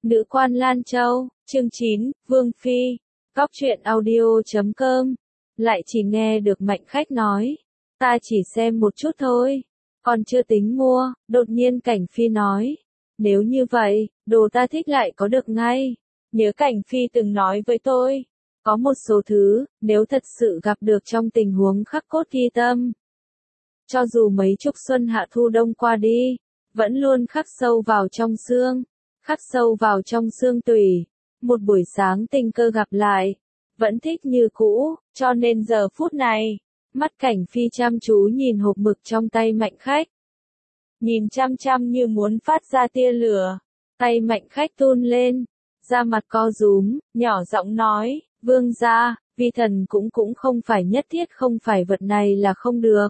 Nữ quan Lan Châu, chương 9, Vương Phi, Góc truyện audio.com. Lại chỉ nghe được Mạnh Khách nói, ta chỉ xem một chút thôi, còn chưa tính mua. Đột nhiên Cảnh Phi nói, nếu như vậy, đồ ta thích lại có được ngay. Nhớ Cảnh Phi từng nói với tôi, có một số thứ, nếu thật sự gặp được trong tình huống khắc cốt ghi tâm, cho dù mấy chục xuân hạ thu đông qua đi, vẫn luôn khắc sâu vào trong xương, khắc sâu vào trong xương tủy. Một buổi sáng tình cờ gặp lại, vẫn thích như cũ, cho nên giờ phút này, mắt Cảnh Phi chăm chú nhìn hộp mực trong tay Mạnh Khách. Nhìn chăm chăm như muốn phát ra tia lửa, tay Mạnh Khách run lên, da mặt co rúm, nhỏ giọng nói, vương gia, vi thần cũng không phải nhất thiết không phải vật này là không được.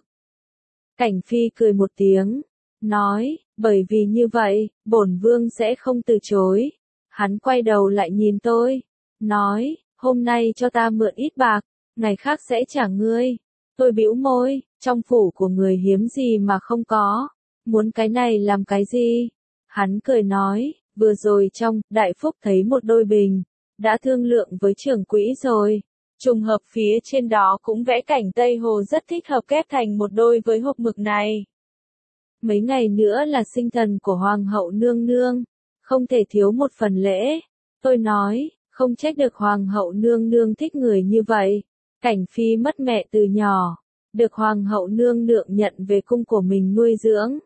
Cảnh Phi cười một tiếng, nói, bởi vì như vậy, bổn vương sẽ không từ chối. Hắn quay đầu lại nhìn tôi, nói, hôm nay cho ta mượn ít bạc, ngày khác sẽ trả ngươi. Tôi bĩu môi, trong phủ của người hiếm gì mà không có, muốn cái này làm cái gì? Hắn cười nói, vừa rồi trong Đại Phúc thấy một đôi bình, đã thương lượng với trưởng quỹ rồi. Trùng hợp phía trên đó cũng vẽ cảnh Tây Hồ rất thích hợp kép thành một đôi với hộp mực này. Mấy ngày nữa là sinh thần của Hoàng hậu nương nương, không thể thiếu một phần lễ. Tôi nói, không trách được Hoàng hậu nương nương thích người như vậy. Cảnh Phi mất mẹ từ nhỏ, được Hoàng hậu nương nương nhận về cung của mình nuôi dưỡng.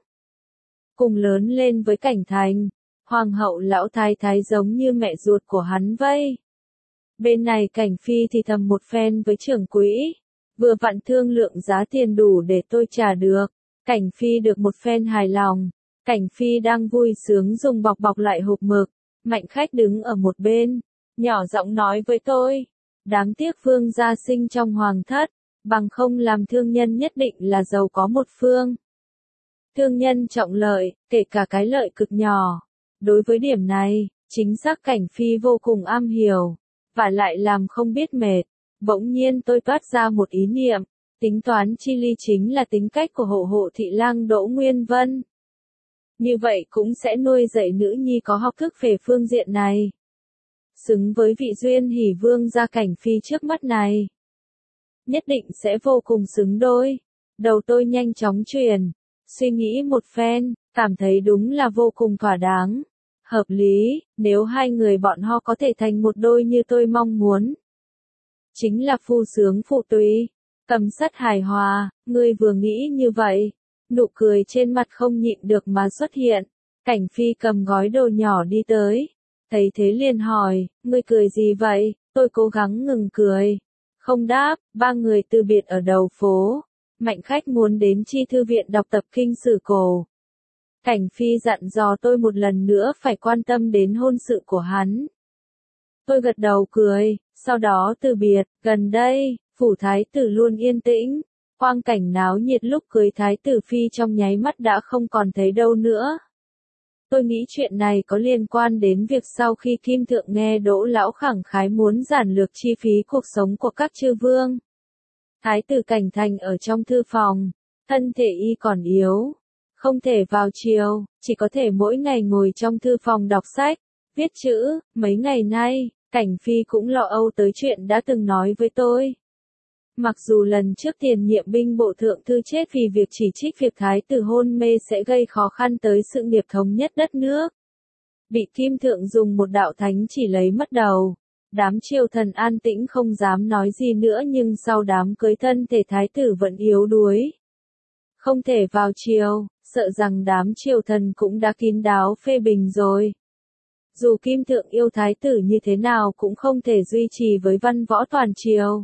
Cùng lớn lên với Cảnh Thành, Hoàng hậu lão thái thái giống như mẹ ruột của hắn vậy. Bên này Cảnh Phi thì thầm một phen với trưởng quỹ, vừa vặn thương lượng giá tiền đủ để tôi trả được. Cảnh Phi được một phen hài lòng, Cảnh Phi đang vui sướng dùng bọc bọc lại hộp mực. Mạnh Khách đứng ở một bên, nhỏ giọng nói với tôi, đáng tiếc vương gia sinh trong hoàng thất, bằng không làm thương nhân nhất định là giàu có một phương. Thương nhân trọng lợi, kể cả cái lợi cực nhỏ. Đối với điểm này, chính xác Cảnh Phi vô cùng am hiểu, và lại làm không biết mệt. Bỗng nhiên tôi toát ra một ý niệm, tính toán chi ly chính là tính cách của hộ thị lang Đỗ Nguyên Vân. Như vậy cũng sẽ nuôi dạy nữ nhi có học thức về phương diện này. Xứng với vị duyên hỷ vương gia Cảnh Phi trước mắt này. Nhất định sẽ vô cùng xứng đôi. Đầu tôi nhanh chóng chuyển, suy nghĩ một phen, cảm thấy đúng là vô cùng thỏa đáng. Hợp lý, nếu hai người bọn họ có thể thành một đôi như tôi mong muốn. Chính là phu sướng phụ tùy, cầm sắt hài hòa. Ngươi vừa nghĩ như vậy, nụ cười trên mặt không nhịn được mà xuất hiện. Cảnh Phi cầm gói đồ nhỏ đi tới, thấy thế liền hỏi, ngươi cười gì vậy? Tôi cố gắng ngừng cười, không đáp. Ba người từ biệt ở đầu phố. Mạnh Khách muốn đến Chi thư viện đọc tập kinh sử cổ. Cảnh Phi dặn dò tôi một lần nữa phải quan tâm đến hôn sự của hắn. Tôi gật đầu cười, sau đó từ biệt. Gần đây, phủ thái tử luôn yên tĩnh, quang cảnh náo nhiệt lúc cưới thái tử phi trong nháy mắt đã không còn thấy đâu nữa. Tôi nghĩ chuyện này có liên quan đến việc sau khi Kim Thượng nghe Đỗ lão khẳng khái muốn giản lược chi phí cuộc sống của các chư vương. Thái tử Cảnh Thành ở trong thư phòng, thân thể y còn yếu, không thể vào chiều, chỉ có thể mỗi ngày ngồi trong thư phòng đọc sách, viết chữ. Mấy ngày nay, Cảnh Phi cũng lo âu tới chuyện đã từng nói với tôi. Mặc dù lần trước tiền nhiệm binh bộ thượng thư chết vì việc chỉ trích việc thái tử hôn mê sẽ gây khó khăn tới sự nghiệp thống nhất đất nước. Bị Kim Thượng dùng một đạo thánh chỉ lấy mất đầu. Đám triều thần an tĩnh không dám nói gì nữa, nhưng sau đám cưới thân thể thái tử vẫn yếu đuối. Không thể vào triều, sợ rằng đám triều thần cũng đã kín đáo phê bình rồi. Dù Kim Thượng yêu thái tử như thế nào cũng không thể duy trì với văn võ toàn triều.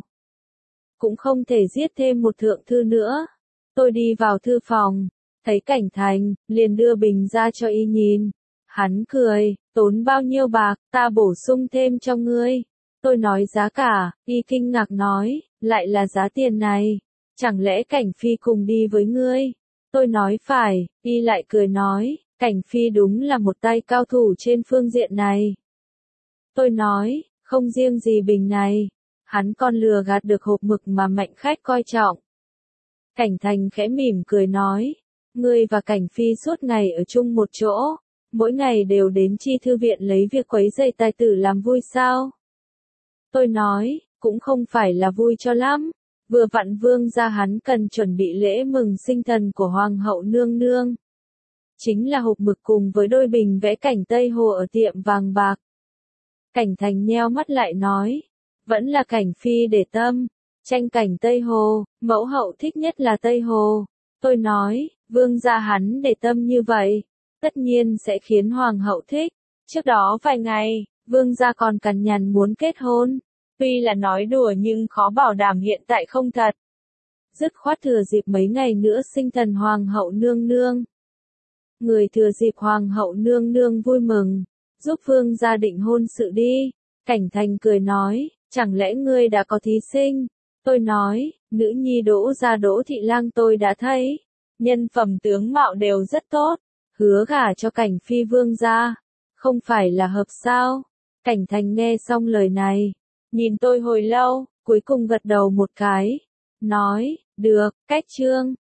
Cũng không thể giết thêm một thượng thư nữa. Tôi đi vào thư phòng, thấy Cảnh Thành, liền đưa bình ra cho y nhìn. Hắn cười, tốn bao nhiêu bạc, ta bổ sung thêm cho ngươi. Tôi nói giá cả, y kinh ngạc nói, lại là giá tiền này. Chẳng lẽ Cảnh Phi cùng đi với ngươi? Tôi nói phải, y lại cười nói, Cảnh Phi đúng là một tay cao thủ trên phương diện này. Tôi nói, không riêng gì bình này, hắn còn lừa gạt được hộp mực mà Mạnh Khách coi trọng. Cảnh Thành khẽ mỉm cười nói, ngươi và Cảnh Phi suốt ngày ở chung một chỗ, mỗi ngày đều đến chi thư viện lấy việc quấy rầy tài tử làm vui sao? Tôi nói, cũng không phải là vui cho lắm. Vừa vặn vương gia hắn cần chuẩn bị lễ mừng sinh thần của hoàng hậu nương nương. Chính là hộp mực cùng với đôi bình vẽ cảnh Tây Hồ ở tiệm vàng bạc. Cảnh Thành nheo mắt lại nói, vẫn là Cảnh Phi để tâm. Tranh cảnh Tây Hồ, mẫu hậu thích nhất là Tây Hồ. Tôi nói, vương gia hắn để tâm như vậy, tất nhiên sẽ khiến hoàng hậu thích. Trước đó vài ngày, vương gia còn cằn nhằn muốn kết hôn. Tuy là nói đùa nhưng khó bảo đảm hiện tại không thật. Dứt khoát thừa dịp mấy ngày nữa sinh thần hoàng hậu nương nương. Người thừa dịp hoàng hậu nương nương vui mừng, giúp vương gia định hôn sự đi. Cảnh Thành cười nói, chẳng lẽ ngươi đã có thí sinh? Tôi nói, nữ nhi Đỗ gia Đỗ Thị Lang tôi đã thấy. Nhân phẩm tướng mạo đều rất tốt, hứa gả cho Cảnh Phi vương gia. Không phải là hợp sao? Cảnh Thành nghe xong lời này, nhìn tôi hồi lâu, cuối cùng gật đầu một cái. Nói, được, cách trương.